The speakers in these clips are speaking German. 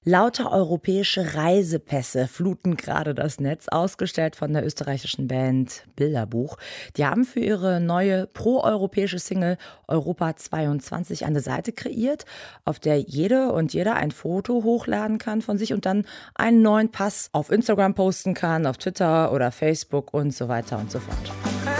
Lauter europäische Reisepässe fluten gerade das Netz, ausgestellt von der österreichischen Band Bilderbuch. Die haben für ihre neue proeuropäische Single Europa 22 eine Seite kreiert, auf der jede und jeder ein Foto hochladen kann von sich und dann einen neuen Pass auf Instagram posten kann, auf Twitter oder Facebook und so weiter und so fort.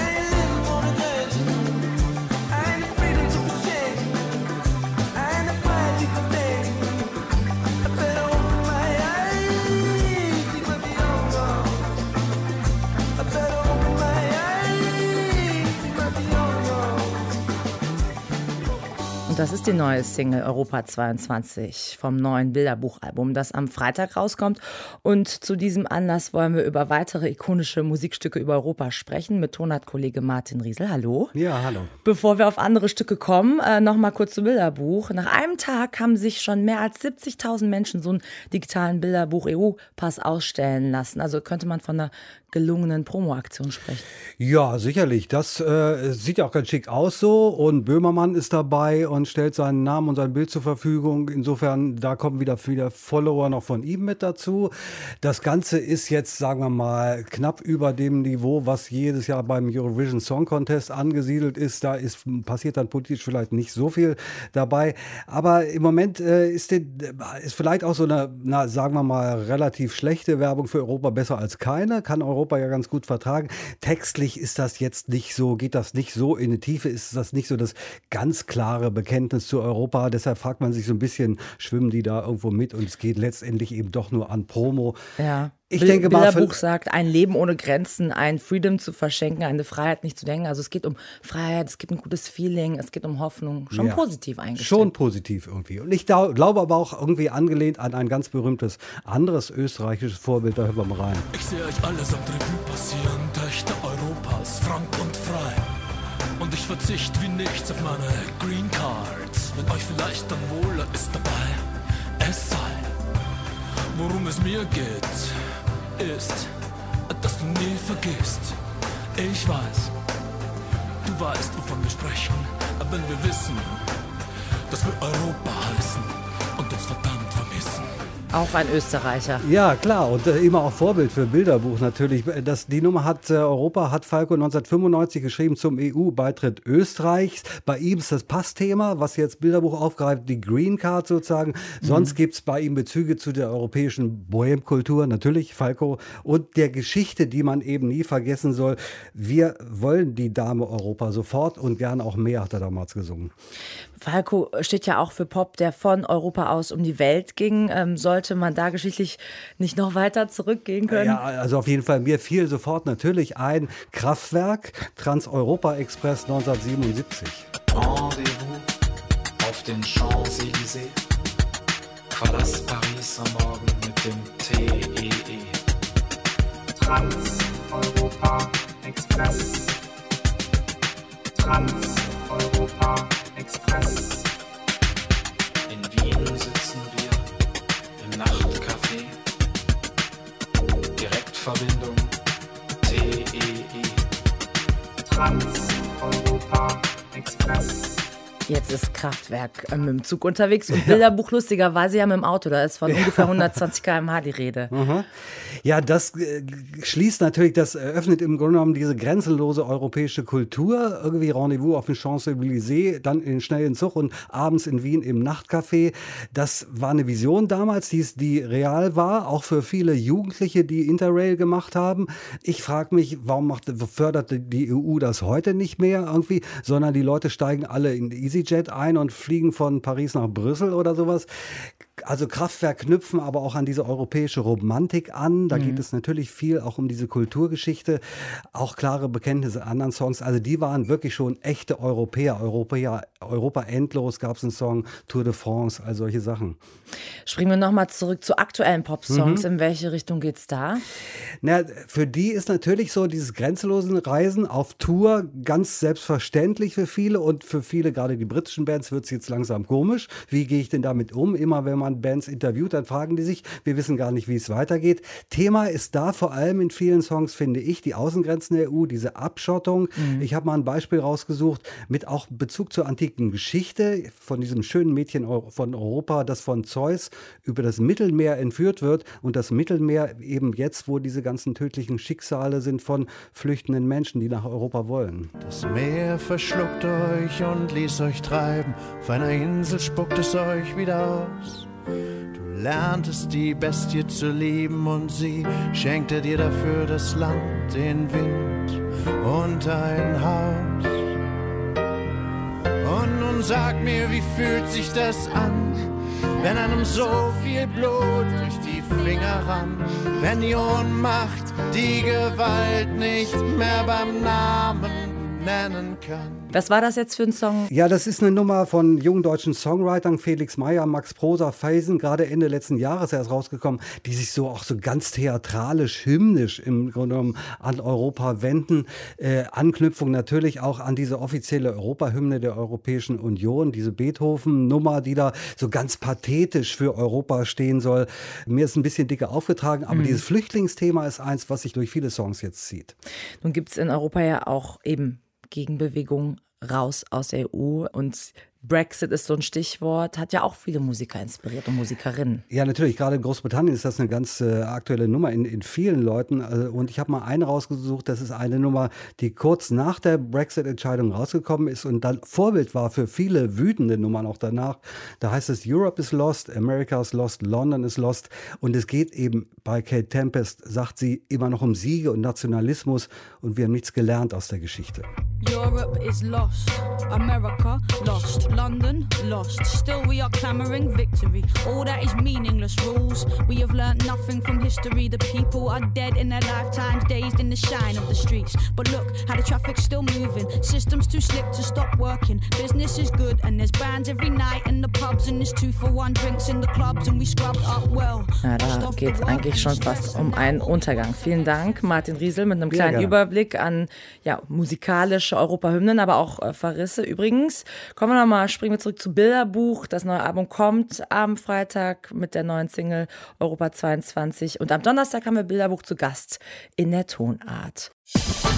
Und das ist die neue Single Europa 22 vom neuen Bilderbuchalbum, das am Freitag rauskommt. Und zu diesem Anlass wollen wir über weitere ikonische Musikstücke über Europa sprechen mit Tonartkollege Martin Riesel. Hallo. Ja, hallo. Bevor wir auf andere Stücke kommen, noch mal kurz zu Bilderbuch. Nach einem Tag haben sich schon mehr als 70.000 Menschen so einen digitalen Bilderbuch-EU-Pass ausstellen lassen. Also könnte man von einer gelungenen Promo-Aktion sprechen. Ja, sicherlich. Das sieht ja auch ganz schick aus so. Und Böhmermann ist dabei und stellt seinen Namen und sein Bild zur Verfügung. Insofern, da kommen wieder viele Follower noch von ihm mit dazu. Das Ganze ist jetzt, sagen wir mal, knapp über dem Niveau, was jedes Jahr beim Eurovision Song Contest angesiedelt ist. Da passiert dann politisch vielleicht nicht so viel dabei. Aber im Moment ist vielleicht auch so eine, sagen wir mal, relativ schlechte Werbung für Europa besser als keine. Kann Europa ja ganz gut vertragen. Textlich ist das jetzt nicht so, geht das nicht so in die Tiefe, ist das nicht so das ganz klare Bekenntnis zu Europa. Deshalb fragt man sich so ein bisschen, schwimmen die da irgendwo mit? Und es geht letztendlich eben doch nur an Promo. Ja. Ich denke mal, Bilderbuch sagt, ein Leben ohne Grenzen, ein Freedom zu verschenken, eine Freiheit nicht zu denken. Also es geht um Freiheit, es gibt ein gutes Feeling, es geht um Hoffnung. Schon positiv eingestellt. Schon positiv irgendwie. Und ich glaube aber auch irgendwie angelehnt an ein ganz berühmtes anderes österreichisches Vorbild. Da hören wir mal rein. Ich sehe euch alles am Revue passieren, Töchter Europas, frank und frei. Und ich verzichte wie nichts auf meine Green Cards. Wenn euch vielleicht dann wohler ist dabei, es sei, worum es mir geht, ist, dass du nie vergisst. Ich weiß, du weißt, wovon wir sprechen, wenn wir wissen, dass wir Europa heißen und uns verdammt vermissen. Auch ein Österreicher. Ja, klar. Und immer auch Vorbild für Bilderbuch natürlich. Die Nummer hat Falco 1995 geschrieben zum EU-Beitritt Österreichs. Bei ihm ist das Passthema, was jetzt Bilderbuch aufgreift, die Green Card sozusagen. Sonst gibt es bei ihm Bezüge zu der europäischen Bohème-Kultur, natürlich Falco, und der Geschichte, die man eben nie vergessen soll. Wir wollen die Dame Europa sofort und gerne auch mehr, hat er damals gesungen. Falco steht ja auch für Pop, der von Europa aus um die Welt ging. Sollte man da geschichtlich nicht noch weiter zurückgehen können? Ja, also auf jeden Fall, mir fiel sofort natürlich ein Kraftwerk, Trans-Europa-Express 1977. Rendezvous auf den Champs-Élysées. Verlass Paris am Morgen mit dem TEE. Trans-Europa-Express. Trans-Europa-Express. In Wien sitzen wir im Nachtcafé. Direktverbindung TEE. Trans-Europa-Express. Jetzt ist Kraftwerk mit dem Zug unterwegs und Bilderbuch lustigerweise ja mit dem Auto. Da ist von ungefähr 120 km/h die Rede. Ja, das das eröffnet im Grunde genommen diese grenzenlose europäische Kultur. Irgendwie Rendezvous auf den Champs-Élysées, dann schnell in Zug und abends in Wien im Nachtcafé. Das war eine Vision damals, die real war, auch für viele Jugendliche, die Interrail gemacht haben. Ich frage mich, warum fördert die EU das heute nicht mehr irgendwie, sondern die Leute steigen alle in EasyJet ein und fliegen von Paris nach Brüssel oder sowas. Also Kraftwerk knüpfen aber auch an diese europäische Romantik an. Da geht es natürlich viel auch um diese Kulturgeschichte, auch klare Bekenntnisse in anderen Songs. Also die waren wirklich schon echte Europäer. Europa endlos gab es einen Song, Tour de France, all solche Sachen. Springen wir nochmal zurück zu aktuellen Pop-Songs. In welche Richtung geht's da? Na, für die ist natürlich so dieses grenzenlosen Reisen auf Tour ganz selbstverständlich für viele und für viele, gerade die britischen Bands, wird es jetzt langsam komisch. Wie gehe ich denn damit um? Immer wenn man man Bands interviewt, dann fragen die sich, wir wissen gar nicht, wie es weitergeht. Thema ist da vor allem in vielen Songs, finde ich, die Außengrenzen der EU, diese Abschottung. Ich habe mal ein Beispiel rausgesucht mit auch Bezug zur antiken Geschichte von diesem schönen Mädchen von Europa, das von Zeus über das Mittelmeer entführt wird und das Mittelmeer eben jetzt, wo diese ganzen tödlichen Schicksale sind von flüchtenden Menschen, die nach Europa wollen. Das Meer verschluckt euch und ließ euch treiben, auf einer Insel spuckt es euch wieder aus. Du lerntest die Bestie zu lieben und sie schenkte dir dafür das Land, den Wind und ein Haus. Und nun sag mir, wie fühlt sich das an, wenn einem so viel Blut durch die Finger rann, wenn die Ohnmacht die Gewalt nicht mehr beim Namen nennen kann. Was war das jetzt für ein Song? Ja, das ist eine Nummer von jungen deutschen Songwritern, Felix Meyer, Max Prosa, Feisen, gerade Ende letzten Jahres erst rausgekommen, die sich so auch so ganz theatralisch, hymnisch im Grunde genommen an Europa wenden. Anknüpfung natürlich auch an diese offizielle Europahymne der Europäischen Union, diese Beethoven-Nummer, die da so ganz pathetisch für Europa stehen soll. Mir ist ein bisschen dicker aufgetragen, aber dieses Flüchtlingsthema ist eins, was sich durch viele Songs jetzt zieht. Nun gibt es in Europa ja auch eben Gegenbewegung raus aus der EU und Brexit ist so ein Stichwort, hat ja auch viele Musiker inspiriert und Musikerinnen. Ja, natürlich, gerade in Großbritannien ist das eine ganz aktuelle Nummer in vielen Leuten. Und ich habe mal eine rausgesucht, das ist eine Nummer, die kurz nach der Brexit-Entscheidung rausgekommen ist und dann Vorbild war für viele wütende Nummern auch danach. Da heißt es Europe is lost, America is lost, London is lost. Und es geht eben bei Kate Tempest, sagt sie, immer noch um Siege und Nationalismus und wir haben nichts gelernt aus der Geschichte. Europe is lost, America lost, London lost. Still we are clamoring victory. All that is meaningless rules. We have learnt nothing from history. The people are dead in their lifetimes, dazed in the shine of the streets. But look how the traffic's still moving. Systems too slick to stop working. Business is good and there's bands every night in the pubs and there's 2-for-1 drinks in the clubs and we scrubbed up well. Ja, da geht es eigentlich schon fast um einen Untergang. Vielen Dank, Martin Riesel, mit einem kleinen Überblick an musikalische Europahymnen, aber auch Verrisse. Übrigens, springen wir zurück zu Bilderbuch. Das neue Album kommt am Freitag mit der neuen Single Europa 22 und am Donnerstag haben wir Bilderbuch zu Gast in der Tonart.